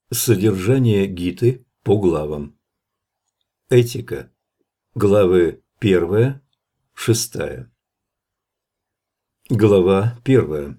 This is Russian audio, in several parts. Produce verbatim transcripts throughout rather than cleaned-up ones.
Содержание Гиты по главам. Этика. Главы первая, шестая. Глава первая.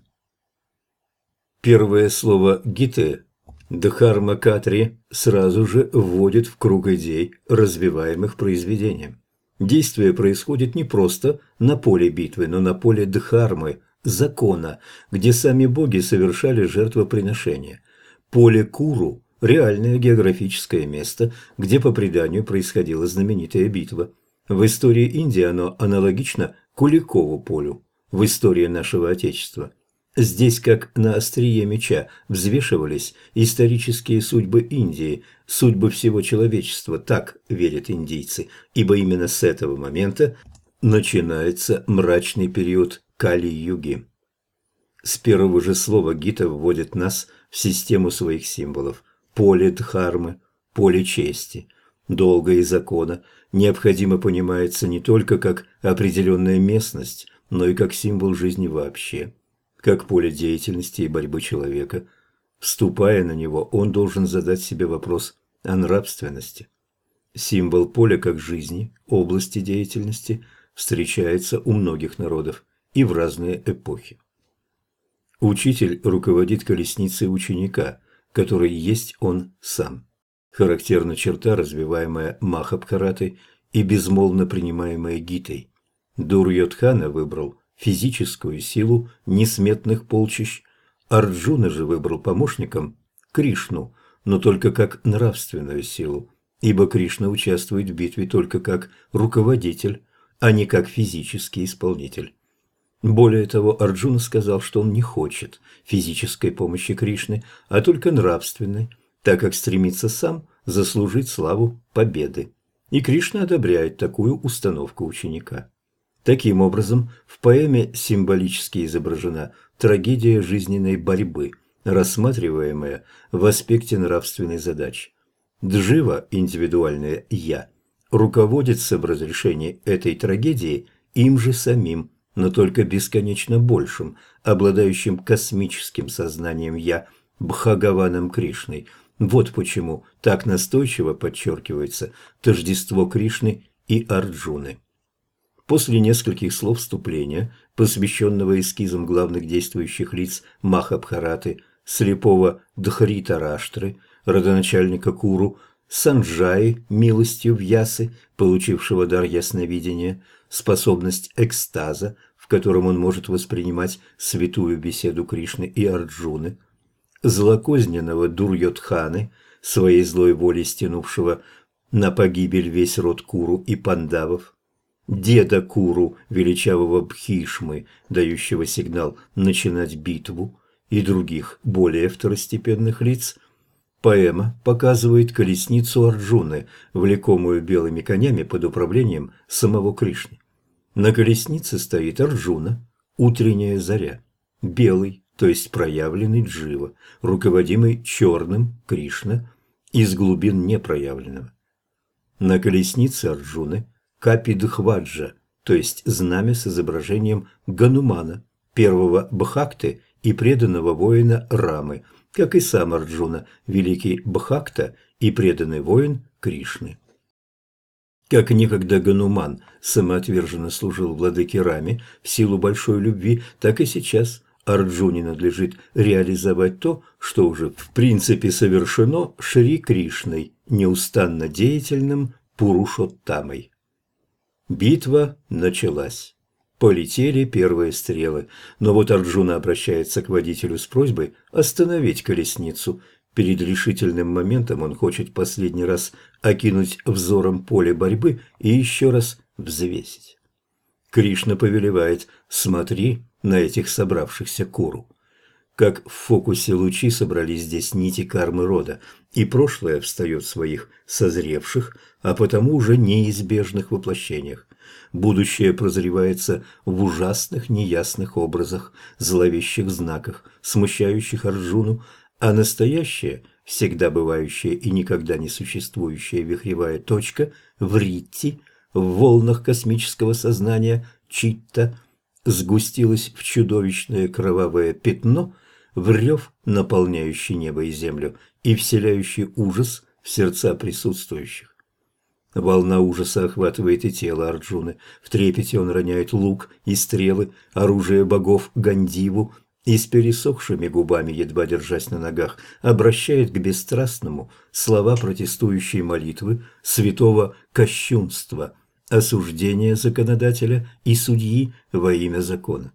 Первое слово Гиты Дхарма Катри сразу же вводит в круг идей, развиваемых произведением. Действие происходит не просто на поле битвы, но на поле Дхармы, закона, где сами боги совершали жертвоприношения. Поле Куру – реальное географическое место, где по преданию происходила знаменитая битва. В истории Индии оно аналогично Куликову полю в истории нашего Отечества. Здесь, как на острие меча, взвешивались исторические судьбы Индии, судьбы всего человечества, так верят индийцы, ибо именно с этого момента начинается мрачный период Кали-юги. С первого же слова Гита вводит нас в систему своих символов. Поле Дхармы, поле чести, долга и закона необходимо понимается не только как определенная местность, но и как символ жизни вообще, как поле деятельности и борьбы человека. Вступая на него, он должен задать себе вопрос о нравственности. Символ поля как жизни, области деятельности встречается у многих народов и в разные эпохи. Учитель руководит колесницей ученика, который есть он сам. Характерна черта, развиваемая Махабхаратой и безмолвно принимаемая Гитой. Дурьодхана выбрал физическую силу несметных полчищ, Арджуна же выбрал помощником Кришну, но только как нравственную силу, ибо Кришна участвует в битве только как руководитель, а не как физический исполнитель. Более того, Арджуна сказал, что он не хочет физической помощи Кришны, а только нравственной, так как стремится сам заслужить славу победы. И Кришна одобряет такую установку ученика. Таким образом, в поэме символически изображена трагедия жизненной борьбы, рассматриваемая в аспекте нравственной задачи. Джива, индивидуальное «я», руководится в разрешении этой трагедии им же самим, но только бесконечно большим, обладающим космическим сознанием «я», Бхагаваном Кришной. Вот почему так настойчиво подчеркивается тождество Кришны и Арджуны. После нескольких слов вступления, посвященного эскизам главных действующих лиц Махабхараты, слепого Дхритараштры, родоначальника Куру, Санджаи, милостью Вьясы, получившего дар ясновидения, способность экстаза, в котором он может воспринимать святую беседу Кришны и Арджуны, злокозненного Дурьодханы, своей злой волей стянувшего на погибель весь род Куру и Пандавов, деда Куру, величавого Бхишмы, дающего сигнал начинать битву, и других, более второстепенных лиц. Поэма показывает колесницу Арджуны, влекомую белыми конями под управлением самого Кришны. На колеснице стоит Арджуна, утренняя заря, белый, то есть проявленный Джива, руководимый черным Кришна из глубин непроявленного. На колеснице Арджуны Капидхваджа, то есть знамя с изображением Ганумана, первого Бхакты и преданного воина Рамы, как и сам Арджуна, великий Бхакта и преданный воин Кришны. Как некогда Гануман самоотверженно служил владыке Раме в силу большой любви, так и сейчас Арджуне надлежит реализовать то, что уже в принципе совершено Шри Кришной, неустанно деятельным Пурушоттамой. Битва началась. Полетели первые стрелы, но вот Арджуна обращается к водителю с просьбой остановить колесницу. Перед решительным моментом он хочет последний раз окинуть взором поле борьбы и еще раз взвесить. Кришна повелевает: смотри на этих собравшихся Куру. Как в фокусе лучи собрались здесь нити кармы рода, и прошлое встает в своих созревших, а потому уже неизбежных воплощениях. Будущее прозревается в ужасных неясных образах, зловещих знаках, смущающих Арджуну, а настоящее, всегда бывающая и никогда не существующая вихревая точка в ритти, в волнах космического сознания читта, сгустилась в чудовищное кровавое пятно, в рев, наполняющий небо и землю и вселяющий ужас в сердца присутствующих. Волна ужаса охватывает и тело Арджуны. В трепете он роняет лук и стрелы, оружие богов Гандиву, и с пересохшими губами, едва держась на ногах, обращает к бесстрастному слова протестующей молитвы святого кощунства, осуждения законодателя и судьи во имя закона.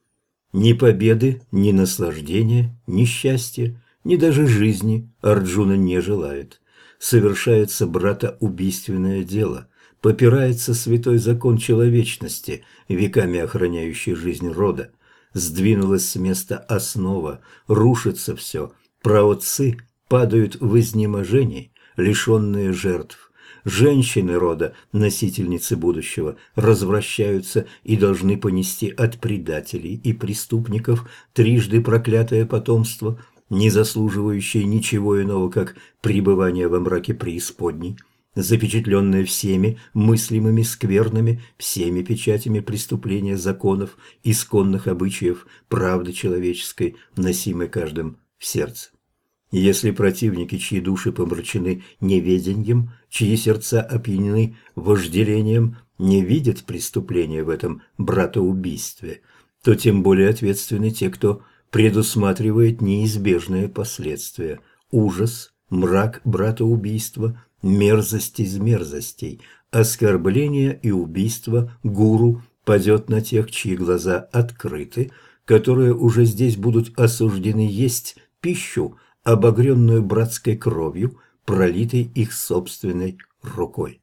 Ни победы, ни наслаждения, ни счастья, ни даже жизни Арджуна не желает. Совершается братоубийственное дело, попирается святой закон человечности, веками охраняющий жизнь рода. Сдвинулась с места основа, рушится все, праотцы падают в изнеможении, лишенные жертв. Женщины рода, носительницы будущего, развращаются и должны понести от предателей и преступников трижды проклятое потомство, не заслуживающее ничего иного, как пребывание во мраке преисподней, запечатленное всеми мыслимыми скверными, всеми печатями преступления законов, исконных обычаев, правды человеческой, носимой каждым в сердце. Если противники, чьи души помрачены неведением, чьи сердца опьянены вожделением, не видят преступления в этом братоубийстве, то тем более ответственны те, кто предусматривает неизбежные последствия. Ужас, мрак братоубийства, мерзость из мерзостей, оскорбление и убийство гуру падет на тех, чьи глаза открыты, которые уже здесь будут осуждены есть пищу, обогренную братской кровью, пролитой их собственной рукой.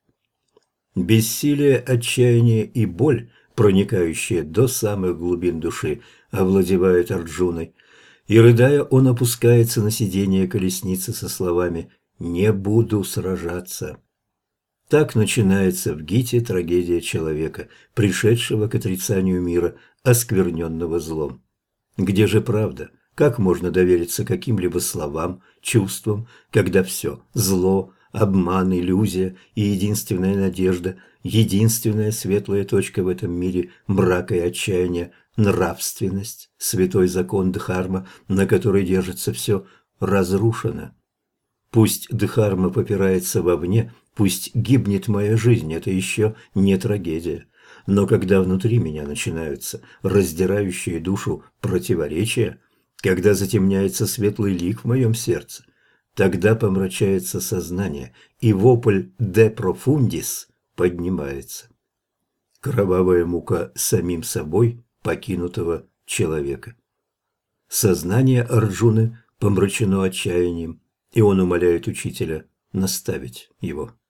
Бессилие, отчаяние и боль, проникающие до самых глубин души, овладевают Арджуной, и, рыдая, он опускается на сиденье колесницы со словами «Не буду сражаться». Так начинается в Гите трагедия человека, пришедшего к отрицанию мира, оскверненного злом. Где же правда? Как можно довериться каким-либо словам, чувствам, когда все – зло, обман, иллюзия и единственная надежда, единственная светлая точка в этом мире мрака и отчаяния, нравственность, святой закон Дхарма, на которой держится все, разрушено. Пусть Дхарма попирается вовне, пусть гибнет моя жизнь, это еще не трагедия. Но когда внутри меня начинаются раздирающие душу противоречия, когда затемняется светлый лик в моем сердце, тогда помрачается сознание, и вопль «de profundis» поднимается. Кровавая мука самим собой покинутого человека. Сознание Арджуны помрачено отчаянием, и он умоляет учителя наставить его.